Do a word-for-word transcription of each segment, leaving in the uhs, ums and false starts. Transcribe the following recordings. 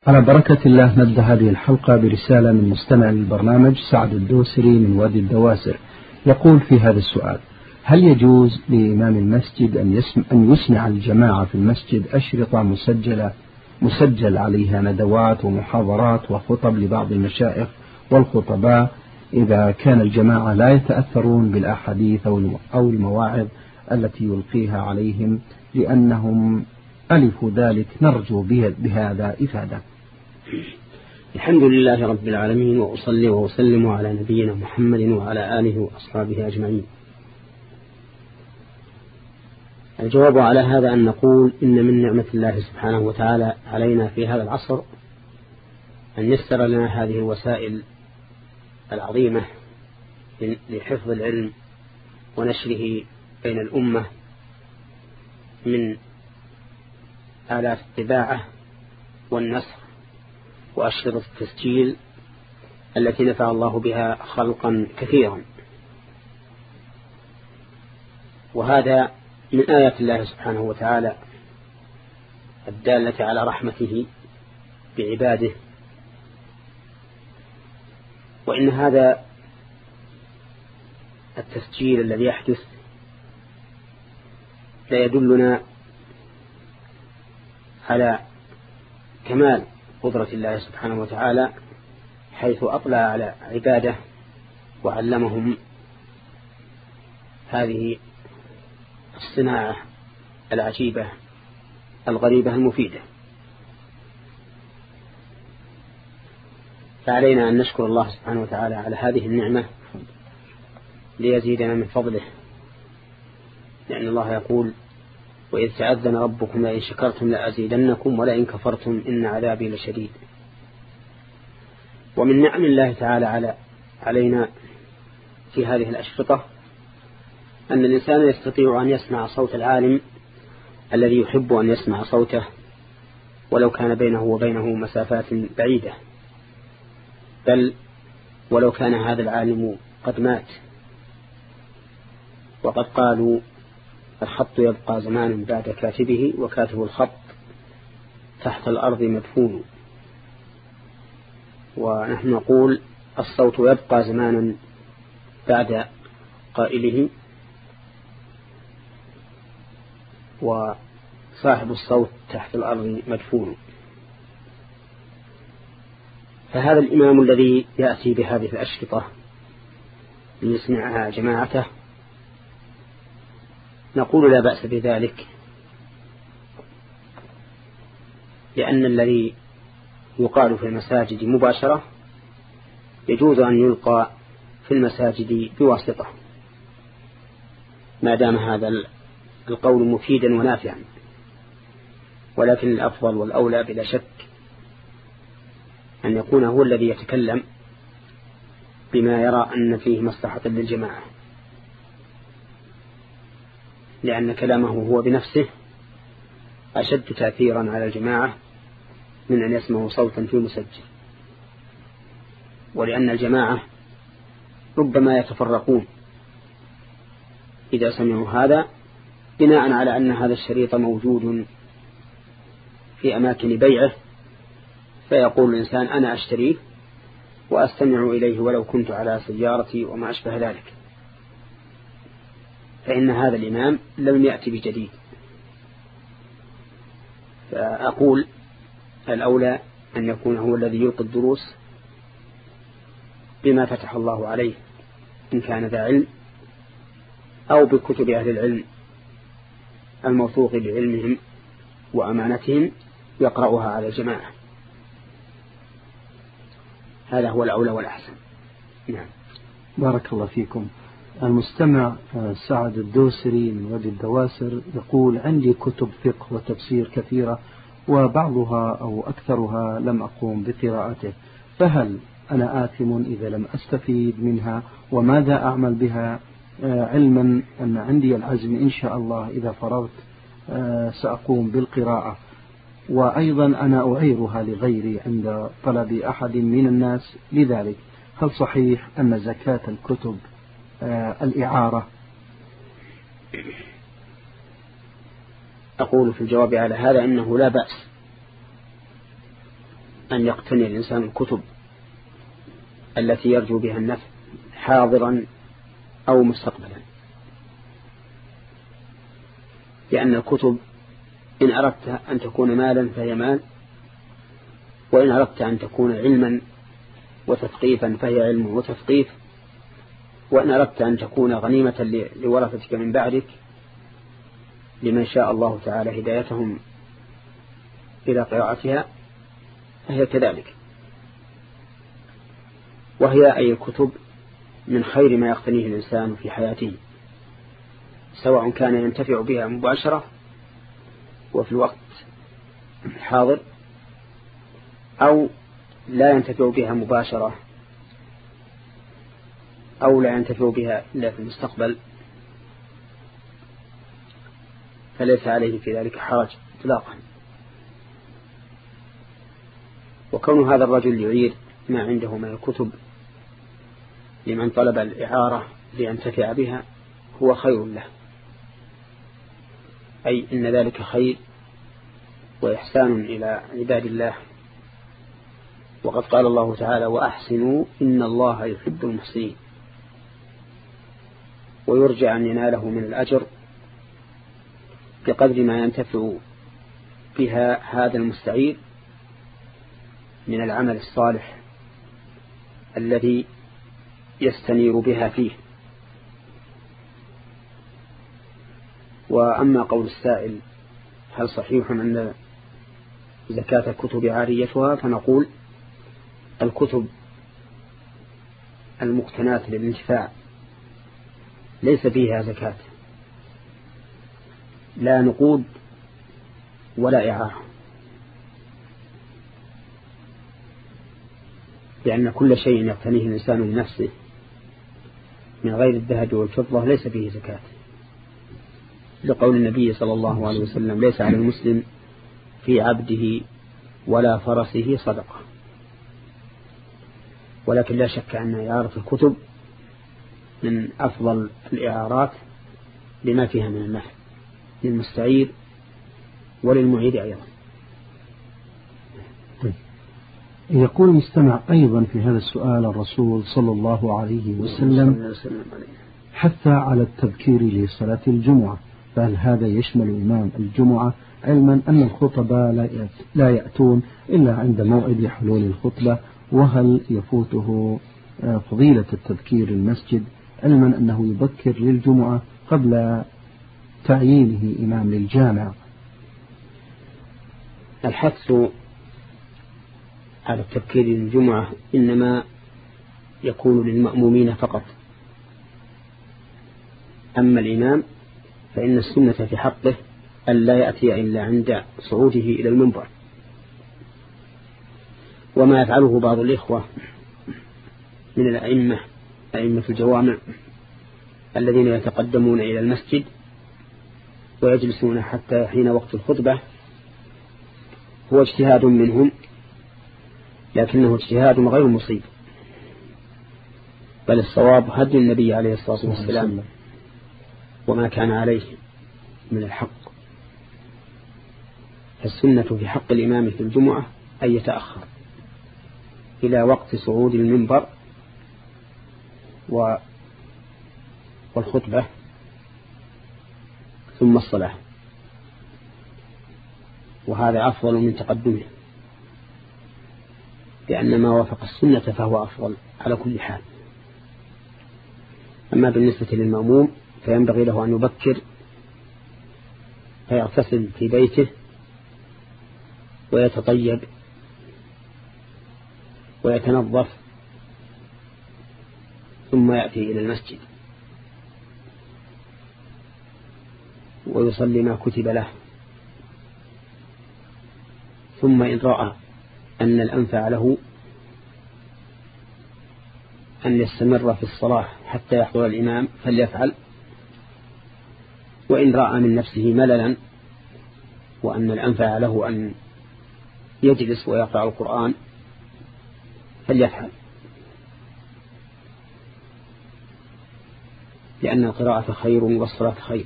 على بركة الله نبدأ هذه الحلقة برسالة من مستمع للبرنامج سعد الدوسري من وادي الدواسر. يقول في هذا السؤال: هل يجوز لإمام المسجد أن يسمع, أن يسمع الجماعة في المسجد أشرطة مسجلة مسجل عليها ندوات ومحاضرات وخطب لبعض المشايخ والخطباء إذا كان الجماعة لا يتأثرون بالأحاديث أو المواعظ التي يلقيها عليهم لأنهم ألفوا ذلك؟ نرجو بهذا إفادة. الحمد لله رب العالمين، وأصلي وأسلم على نبينا محمد وعلى آله وأصحابه أجمعين. الجواب على هذا أن نقول إن من نعمة الله سبحانه وتعالى علينا في هذا العصر أن يسر لنا هذه الوسائل العظيمة لحفظ العلم ونشره بين الأمة من آلات الطباعة والنسخ وأشرطة التسجيل التي نفع الله بها خلقا كثيرا، وهذا من آيات الله سبحانه وتعالى الدالة على رحمته بعباده. وإن هذا التسجيل الذي يحدث لا يدلنا على كمال قدرة الله سبحانه وتعالى، حيث أطلع على عباده وعلمهم هذه الصناعة العجيبة الغريبة المفيدة. فعلينا أن نشكر الله سبحانه وتعالى على هذه النعمة ليزيدنا من فضله، لأن الله يقول: وإذ تأذن ربكم لئن شكرتم لأزيدنكم ولئن كفرتم إن عذابي لشديد. ومن نعم الله تعالى على علينا في هذه الأشرطة أن الإنسان يستطيع أن يسمع صوت العالم الذي يحب أن يسمع صوته ولو كان بينه وبينه مسافات بعيدة، بل ولو كان هذا العالم قد مات. وقد قالوا: الخط يبقى زمانا بعد كاتبه وكاتب الخط تحت الأرض مدفون. ونحن نقول: الصوت يبقى زمانا بعد قائله، وصاحب الصوت تحت الأرض مدفون. فهذا الإمام الذي يأتي بهذه الأشرطة ليسمعها جماعته نقول لا بأس بذلك، لأن الذي يقال في المساجد مباشرة يجوز أن يلقى في المساجد بواسطة، ما دام هذا القول مفيدا ونافعا. ولكن الأفضل والأولى بلا شك أن يكون هو الذي يتكلم بما يرى أن فيه مصلحة للجماعة، لأن كلامه هو بنفسه أشد تأثيرا على الجماعة من أن يسمعوا صوتا في مسجل. ولأن الجماعة ربما يتفرقون إذا سمعوا هذا بناء على أن هذا الشريط موجود في أماكن بيعه، فيقول الإنسان: أنا أشتريه وأستمع إليه ولو كنت على سيارتي وما أشبه ذلك. فإن هذا الإمام لم يأتي بجديد. فأقول: الأولى أن يكون هو الذي يلقي الدروس بما فتح الله عليه إن كان ذا علم، أو بكتب أهل العلم الموثوق بعلمهم وأمانتهم يقرأها على الجماعة. هذا هو الأولى والأحسن. نعم. بارك الله فيكم. المستمع سعد الدوسري من وادي الدواسر يقول: عندي كتب فقه وتفسير كثيرة وبعضها أو أكثرها لم أقوم بقراءته، فهل أنا آثم إذا لم أستفيد منها؟ وماذا أعمل بها، علما أن عندي العزم إن شاء الله إذا فرغت سأقوم بالقراءة، وأيضا أنا أعيرها لغيري عند طلب أحد من الناس لذلك. هل صحيح أن زكاة الكتب الإعارة؟ أقول في الجواب على هذا أنه لا بأس أن يقتني الإنسان الكتب التي يرجو بها النفع حاضرا أو مستقبلا، لأن الكتب إن أردت أن تكون مالا فهي مال، وإن أردت أن تكون علما وتثقيفا فهي علم وتثقيف، وإن أردت أن تكون غنيمة لورثتك من بعدك لمن شاء الله تعالى هدايتهم إلى قراءتها فهي كذلك. وهي أي الكتب من خير ما يقتنيه الإنسان في حياته، سواء كان ينتفع بها مباشرة وفي الوقت الحاضر، أو لا ينتفع بها مباشرة، أو لا ينتفع بها إلا في المستقبل، فليس عليه في ذلك حرج اطلاقا. وكون هذا الرجل يعير ما عنده من الكتب لمن طلب الإعارة لينتفع بها هو خير له، أي إن ذلك خير وإحسان إلى عباد الله. وقد قال الله تعالى: وأحسنوا إن الله يحب المحسنين. ويرجى أن يناله من الأجر بقدر ما ينتفع بها هذا المستعير من العمل الصالح الذي يستنير بها فيه. وأما قول السائل هل صحيح أن زكاة الكتب عاريتها، فنقول الكتب المقتناة للانتفاع ليس فيها زكاة، لا نقود ولا إعارة، لأن كل شيء يقتنيه الإنسان لنفسه من غير الذهب والفضة ليس فيه زكاة، لقول النبي صلى الله عليه وسلم: ليس على المسلم في عبده ولا فرسه صدقة. ولكن لا شك أن إعارة الكتب من أفضل الإعارات لما فيها من النفع للمستعير وللمعيد أيضا. يقول المستمع أيضا في هذا السؤال: الرسول صلى الله عليه وسلم حث على التبكير لصلاة الجمعة، فهل هذا يشمل إمام الجمعة، علما أن الخطباء لا يأتون إلا عند موعد حلول الخطبة؟ وهل يفوته فضيلة التبكير المسجد، علما أنه يبكر للجمعة قبل تعيينه إمام للجامع؟ الحث على التبكير للجمعة إنما يكون للمأمومين فقط، أما الإمام فإن السنة في حقه ألا يأتي إلا عند صعوده إلى المنبر. وما يفعله بعض الإخوة من الأئمة أئمة الجوامع الذين يتقدمون إلى المسجد ويجلسون حتى حين وقت الخطبة هو اجتهاد منهم، لكنه اجتهاد غير مصيب، بل الصواب هدي النبي عليه الصلاة والسلام وما كان عليه من الحق. فالسنة في حق الإمام في الجمعة أن يتأخر إلى وقت صعود المنبر والخطبة ثم الصلاة، وهذا أفضل من تقدمه، لأن ما وافق السنة فهو أفضل على كل حال. أما بالنسبة للمأموم فينبغي له أن يبكر فيغتسل في بيته ويتطيب ويتنظف ثم يأتي إلى المسجد ويصلي ما كتب له، ثم إن رأى أن الأنفع له أن يستمر في الصلاة حتى يحضر الإمام فليفعل، وإن رأى من نفسه مللا وأن الأنفع له أن يجلس ويقرأ القرآن فليفعل، لأن القراءة خير والصلاة خير،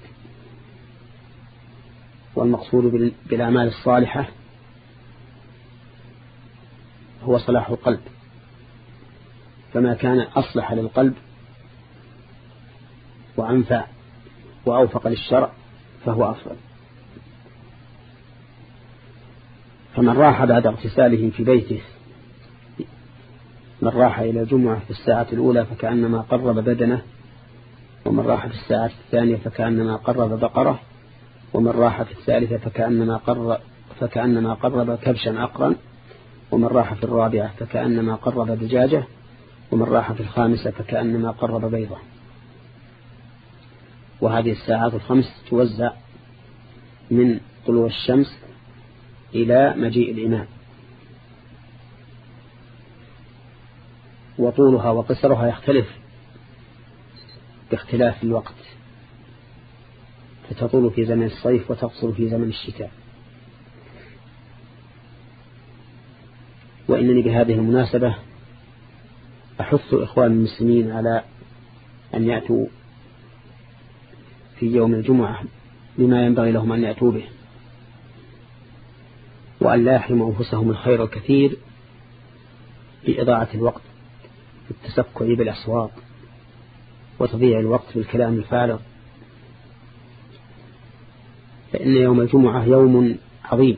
والمقصود بالأعمال الصالحة هو صلاح القلب، فما كان أصلح للقلب وأنفع وأوفق للشرع فهو أفضل. فمن راح بعد اغتساله في بيته، من راح إلى الجمعة في الساعة الأولى فكأنما قرب بدنه، ومن راح في الساعة الثانية فكأنما قرب بقرة، ومن راح في الثالثة فكأنما قرب, فكأنما قرب كبشا عقرا، ومن راح في الرابعة فكأنما قرب دجاجة، ومن راح في الخامسة فكأنما قرب بيضة. وهذه الساعات الخمس توزع من طلوع الشمس إلى مجيء الإمام، وطولها وقصرها يختلف باختلاف الوقت، فتطول في زمن الصيف وتقصر في زمن الشتاء. وإنني بهذه المناسبة أحث إخوان المسلمين على أن يأتوا في يوم الجمعة بما ينبغي لهم أن يأتوا به، وأن لا يحرموا أنفسهم الخير الكثير بإضاعة الوقت في التسكع بالأصوات وتضييع الوقت بالكلام الفارغ، فإن يوم الجمعة يوم عظيم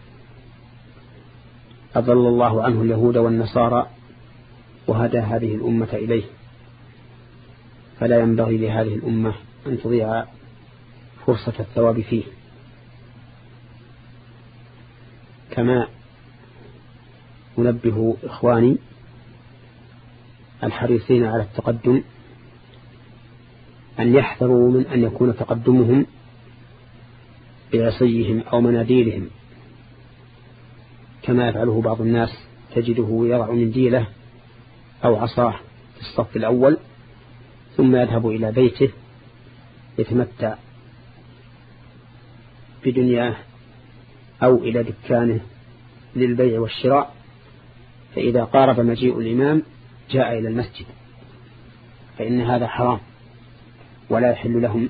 أضل الله عنه اليهود والنصارى وهدى هذه الأمة إليه، فلا ينبغي لهذه الأمة أن تضيع فرصة الثواب فيه. كما أنبه إخواني الحريصين على التقدم أن يحذروا من أن يكون تقدمهم بعصيهم أو مناديلهم، كما يفعله بعض الناس، تجده يضع منديله أو عصاه في الصف الأول ثم يذهب إلى بيته يتمتع بدنياه أو إلى دكانه للبيع والشراء، فإذا قارب مجيء الإمام جاء إلى المسجد، فإن هذا حرام ولا يحل لهم،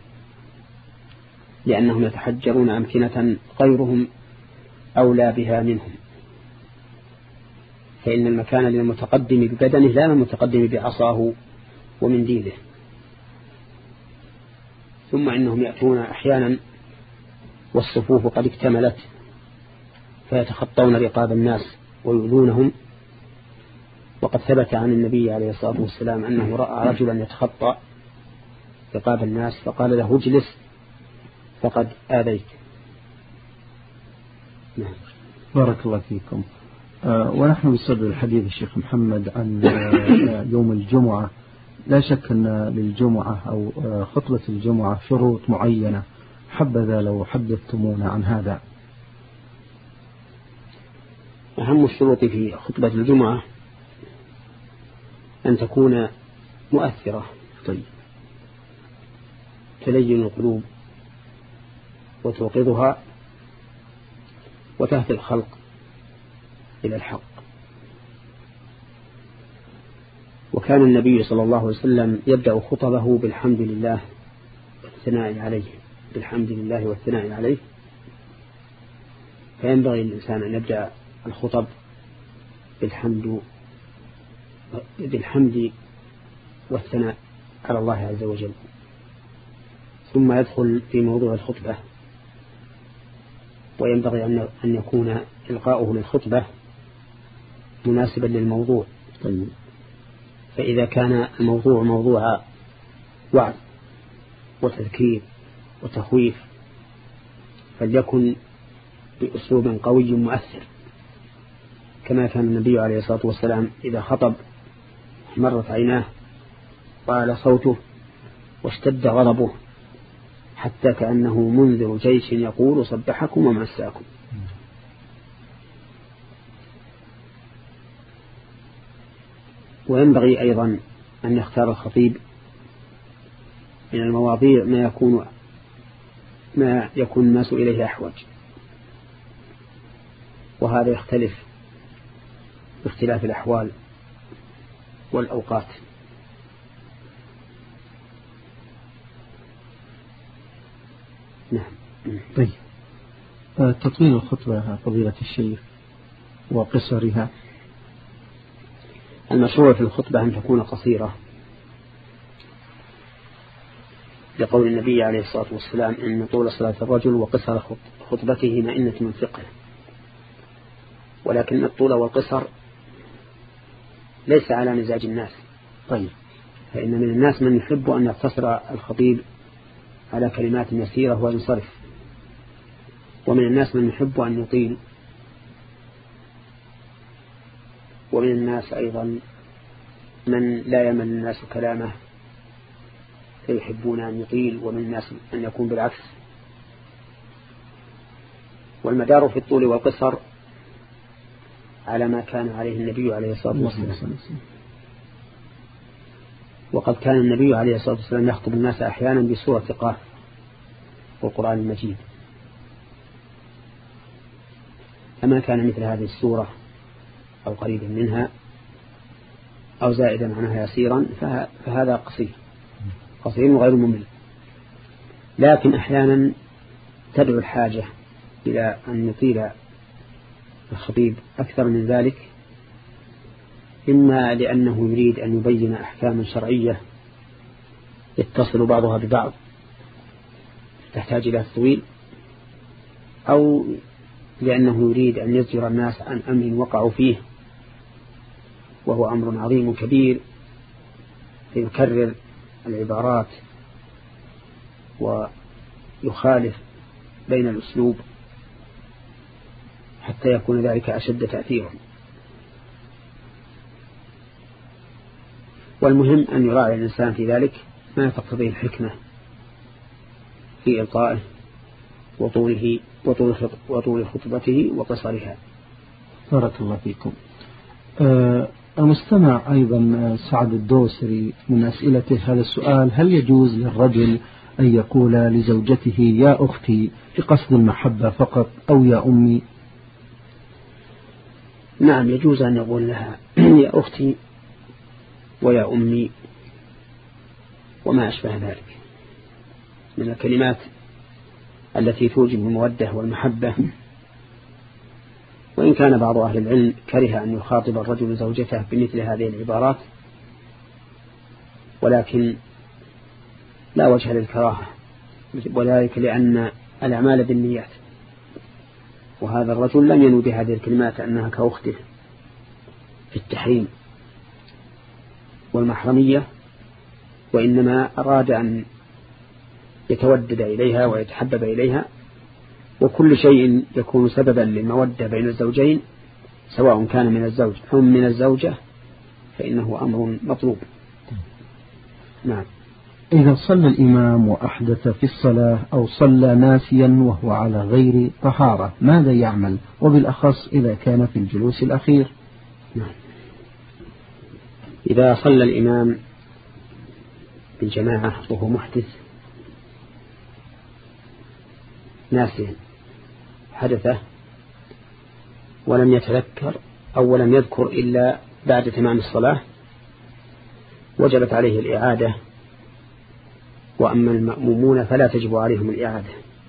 لأنهم يتحجرون أمكنة غيرهم أولى بها منهم، فإن المكان للمتقدم ببدنه لا للمتقدم بعصاه ومنديله. ثم إنهم يأتون أحيانا والصفوف قد اكتملت فيتخطون رقاب الناس ويؤذونهم، وقد ثبت عن النبي عليه الصلاة والسلام أنه رأى رجلا يتخطى رقاب الناس فقال له اجلس فقد آذيت. نعم. بارك الله فيكم. آه ونحن بصدد الحديث الشيخ محمد عن آه يوم الجمعة. لا شك أن للجمعة أو آه خطبة الجمعة شروط معينة، حبذا لو حدثتمونا عن هذا. أهم الشروط في خطبة الجمعة أن تكون مؤثرة، طيب، تلين القلوب وتوقظها وتهدي الخلق إلى الحق. وكان النبي صلى الله عليه وسلم يبدأ خطبه بالحمد لله والثناء عليه، بالحمد لله والثناء عليه، فينبغي للإنسان أن يبدأ الخطب بالحمد بالحمد والثناء على الله عز وجل، ثم يدخل في موضوع الخطبة. وينبغي أن يكون إلقاؤه للخطبة مناسبا للموضوع. طيب. فإذا كان الموضوع موضوع وعظ وتذكير وتخويف فليكن بأسلوب قوي مؤثر، كما كان النبي عليه الصلاة والسلام إذا خطب مرت عيناه وعلى صوته واشتد غضبه حتى كأنه منذر جيش يقول صبحكم ومساكم. وينبغي أيضا أن يختار الخطيب من المواضيع ما يكون ما يكون الناس إليه أحوج، وهذا يختلف باختلاف الأحوال والأوقات. نعم. طيب، تطويل الخطبة فضيلة الشيخ وقصرها. المشروع في الخطبة أن تكون قصيرة، لقول النبي عليه الصلاة والسلام إن طول صلاة الرجل وقصر خطبته مئنة من فقه. ولكن الطول والقصر ليس على مزاج الناس. طيب. فإن من الناس من يحب أن يقتصر الخطيب على كلمات يسيرة وينصرف، ومن الناس من يحب أن يطيل، ومن الناس أيضا من لا يمل الناس كلامه فيحبون أن يطيل، ومن الناس أن يكون بالعكس. والمدار في الطول والقصر على ما كان عليه النبي عليه الصلاة والسلام. وقد كان النبي عليه الصلاة والسلام يخطب الناس أحيانا بسورة قاف والقرآن المجيد، أما كان مثل هذه السورة أو قريبا منها أو زائدا عنها يسيرا فهذا قصير قصير وغير ممل. لكن أحيانا تدعو الحاجة إلى أن يطيل الخطيب أكثر من ذلك، إما لأنه يريد أن يبين أحكاما شرعية يتصل بعضها ببعض تحتاج إلى الطويل، أو لأنه يريد أن يزجر الناس عن أمر وقعوا فيه وهو أمر عظيم كبير، فيكرر العبارات ويخالف بين الأسلوب حتى يكون ذلك أشد تأثيرا. والمهم أن يراعي الإنسان في ذلك ما تقتضيه الحكمة في إلقائه وطوله وطول خطبته وقصرها. بارك الله فيكم. آه المستمع أيضا سعد الدوسري من أسئلته هذا السؤال: هل يجوز للرجل أن يقول لزوجته يا أختي بقصد المحبة فقط أو يا أمي؟ نعم، يجوز أن يقول لها يا أختي ويا أمي وما أشبه ذلك من الكلمات التي توجب المودة والمحبة. وإن كان بعض أهل العلم كره أن يخاطب الرجل زوجته بمثل هذه العبارات، ولكن لا وجه للكراهة، وذلك لأن الأعمال بالنيات، وهذا الرجل لم ينوي بهذه الكلمات أنها كأخته في التحريم والمحرمية، وإنما أراد أن يتودد إليها ويتحبب إليها. وكل شيء يكون سببا للمودة بين الزوجين سواء كان من الزوج أو من الزوجة فإنه أمر مطلوب. نعم. إذا صلى الإمام وأحدث في الصلاة أو صلى ناسيا وهو على غير طهارة ماذا يعمل، وبالأخص إذا كان في الجلوس الأخير؟ نعم. إذا صلى الإمام بالجماعة وهو محدث ناسيا حدثه ولم يتذكر أو ولم يذكر إلا بعد تمام الصلاة وجبت عليه الإعادة، وأما المأمومون فلا تجب عليهم الإعادة.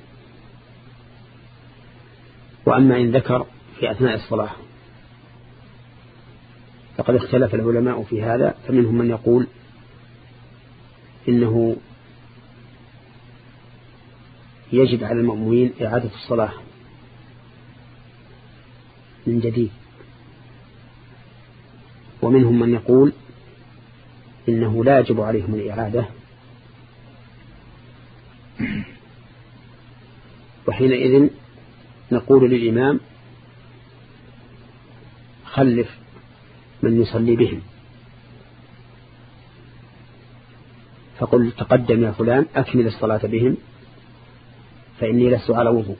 وأما إن ذكر في أثناء الصلاة فقد اختلف العلماء في هذا، فمنهم من يقول إنه يجب على المأمومين إعادة الصلاة من جديد، ومنهم من يقول إنه لا يجب عليهم الإعادة، وحينئذ نقول للإمام خلف من يصلي بهم، فقل تقدم يا فلان أكمل الصلاة بهم فإني لست على وضوء.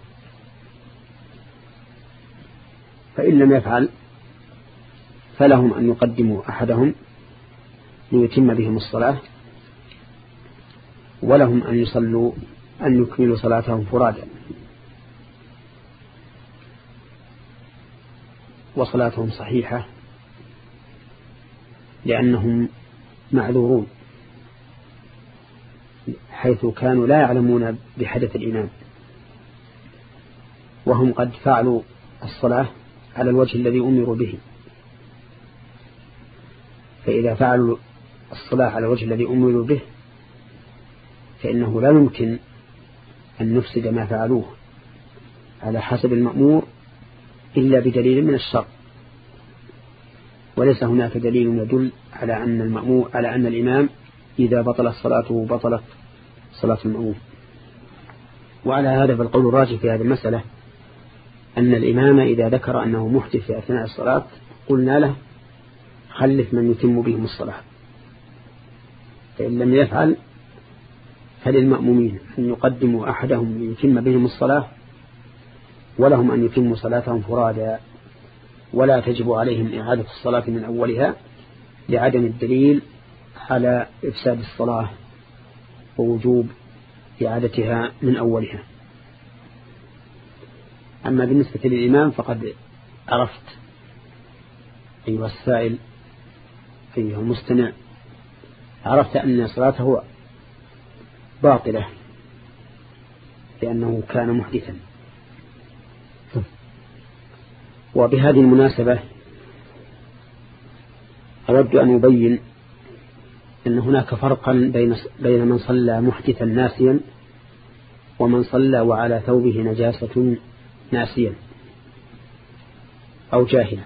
فإن لم يفعل فلهم أن يقدموا أحدهم ليتم بهم الصلاة، ولهم أن يصلوا أن يكملوا صلاتهم فرادا، وصلاتهم صحيحة لأنهم معذورون حيث كانوا لا يعلمون بحدث الإمام، وهم قد فعلوا الصلاة على الوجه الذي أمروا به. فإذا فعلوا الصلاة على الوجه الذي أمروا به فإنه لا يمكن أن نفسد ما فعلوه على حسب المأمور إلا بدليل من الشرع، وليس هناك دليل يدل على أن المأمور على أن الإمام إذا بطلت صلاته بطلت صلاة المأمور. وعلى هذا فالقول الراجح في هذه المسألة أن الإمام إذا ذكر أنه محدث في أثناء الصلاة قلنا له خلف من يتم بهم الصلاة، فإن لم يفعل فللمأمومين أن يقدموا أحدهم ليتم بهم الصلاة، ولهم أن يتموا صلاتهم فرادا، ولا تجب عليهم إعادة الصلاة من أولها لعدم الدليل على إفساد الصلاة ووجوب إعادتها من أولها. أما بالنسبة للإمام فقد عرفت أيها السائل أيها المستمع، عرفت أن صلاته باطلة لأنه كان محدثا. وبهذه المناسبة أود أن أبين أن هناك فرقا بين بين من صلى محدثا ناسيا ومن صلى وعلى ثوبه نجاسة ناسيا أو جاهلا.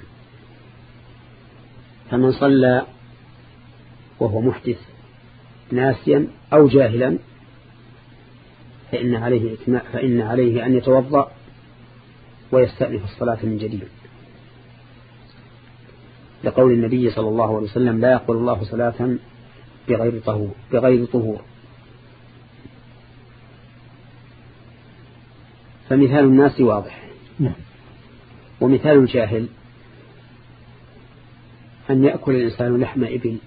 فمن صلى وهو محدث ناسيا أو جاهلا فإن عليه إتماء فإن عليه أن يتوضأ ويستأنف الصلاة من جديد، لقول النبي صلى الله عليه وسلم لا يقبل الله صلاة بغير طهور بغير طهور. فمثال الناس واضح، ومثال الجاهل أن يأكل الإنسان لحم إبل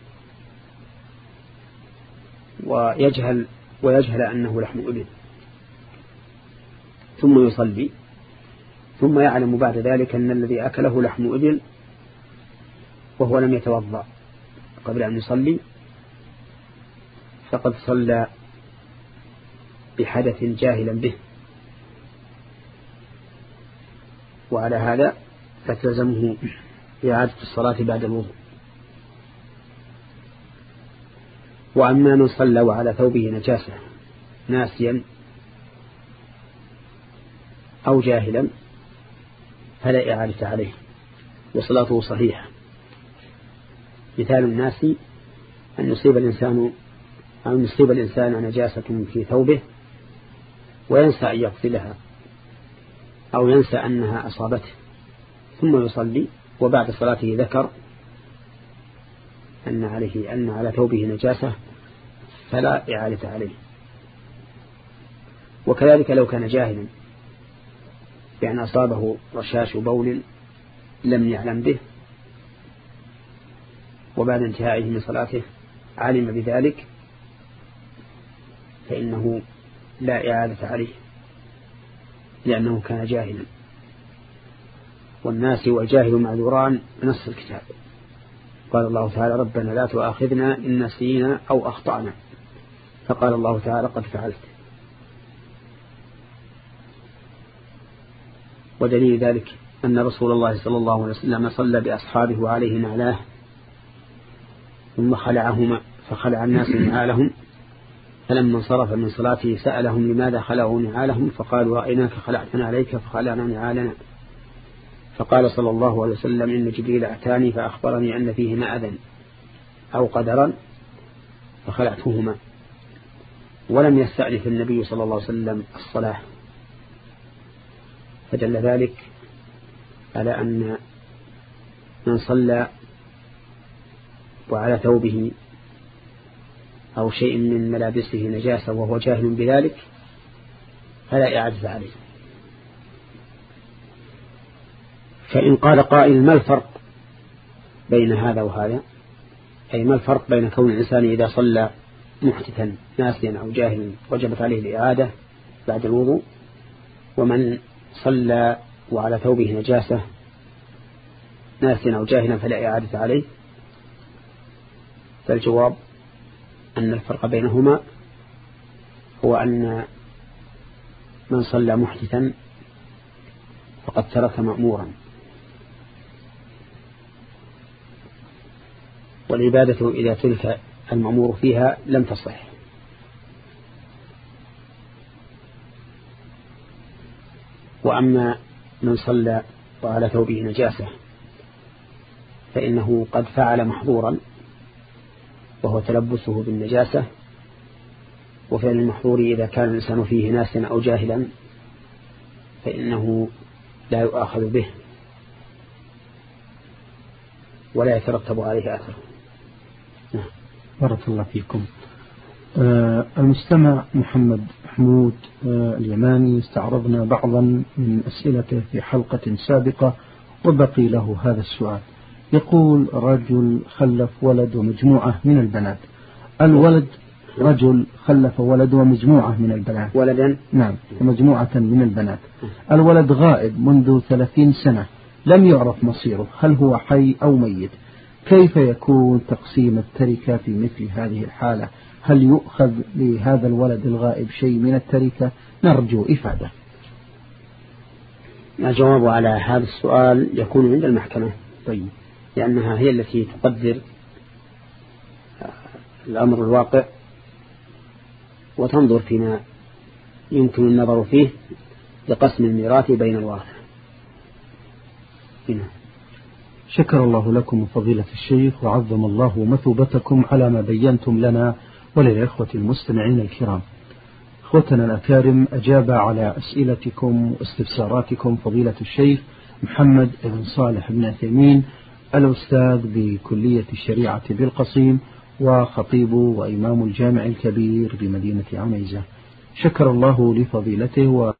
ويجهل ويجهل أنه لحم إبل ثم يصلي، ثم يعلم بعد ذلك أن الذي أكله لحم إبل وهو لم يتوضأ قبل أن يصلي، فقد صلى بحدث جاهلا به، وعلى هذا فتلزمه إعادة الصلاة بعد الوضوء. وأما من صلى وعلى ثوبه نجاسة ناسيا أو جاهلا فلا إعادة عليه وصلاته صحيحة. مثال الناس أن يصيب الإنسان أن يصيب الإنسان نجاسة في ثوبه وينسى أن يغسلها أو ينسى أنها أصابته ثم يصلي، وبعد صلاته ذكر أن عليه أن على ثوبه نجاسة فلا إعادة عليه. وكذلك لو كان جاهلا بأن أصابه رشاش بول لم يعلم به وبعد انتهائه من صلاته علم بذلك فإنه لا إعادة عليه لأنه كان جاهلا. والناس والجاهل معذوران بنص الكتاب. قال الله تعالى ربنا لا تؤاخذنا إن نسينا أو أخطأنا، فقال الله تعالى قد فعلت. ودليل ذلك أن رسول الله صلى الله عليه وسلم صلى بأصحابه وعليه نعلاه ثم خلعهما فخلع الناس نعالهم، فلما انصرف من صلاته سألهم لماذا خلعوا نعالهم فقالوا رأيناك خلعتنا عليك فخلعنا نعالنا، فقال صلى الله عليه وسلم إن جبريل أتاني فأخبرني أن فيهما أذى أو قدرا فخلعتهما، ولم يستأنف النبي صلى الله عليه وسلم الصلاة. فدل ذلك على أن من صلى وعلى ثوبه أو شيء من ملابسه نجاسة وهو جاهل بذلك فلا إعادة عليه. فإن قال قائل ما الفرق بين هذا وهذا، أي ما الفرق بين كون الإنسان إذا صلى محدثا ناسيا أو جاهلا وجبت عليه الإعادة بعد الوضوء، ومن صلى وعلى ثوبه نجاسة ناسيا أو جاهلا فلا إعادة عليه؟ فالجواب أن الفرق بينهما هو أن من صلى محدثا فقد ترك مأمورا، والعبادة إذا ترك المأمور فيها لم تصح. وأما من صلى وعلى ثوبه نجاسة فإنه قد فعل محظورا وهو تلبسه بالنجاسة، وفعل المحظور إذا كان الإنسان فيه ناسا أو جاهلا فإنه لا يؤاخذ به ولا يترتب عليه أثر. نعم. بارك الله فيكم. آه المستمع محمد محمود آه اليماني استعرضنا بعضا من أسئلته في حلقة سابقة وبقي له هذا السؤال. يقول: رجل خلف ولد ومجموعة من البنات. الولد رجل خلف ولد ومجموعة من البنات. ولدا؟ نعم، ومجموعة من البنات. الولد غائب منذ ثلاثين سنة لم يعرف مصيره، هل هو حي أو ميت؟ كيف يكون تقسيم التركة في مثل هذه الحالة؟ هل يؤخذ لهذا الولد الغائب شيء من التركة؟ نرجو إفادة. الجواب على هذا السؤال يكون عند المحكمة. طيب. لأنها هي التي تقدر الأمر الواقع وتنظر فيما يمكن النظر فيه لقسم الميراث بين الوارثة. هنا. شكر الله لكم فضيلة الشيخ وعظم الله مثوبتكم على ما بينتم لنا وللإخوة المستمعين الكرام. إخوتنا الأكارم، أجاب على أسئلتكم واستفساراتكم فضيلة الشيخ محمد بن صالح بن عثيمين الأستاذ بكلية الشريعة بالقصيم وخطيب وإمام الجامع الكبير بمدينة عنيزة. شكر الله لفضيلته و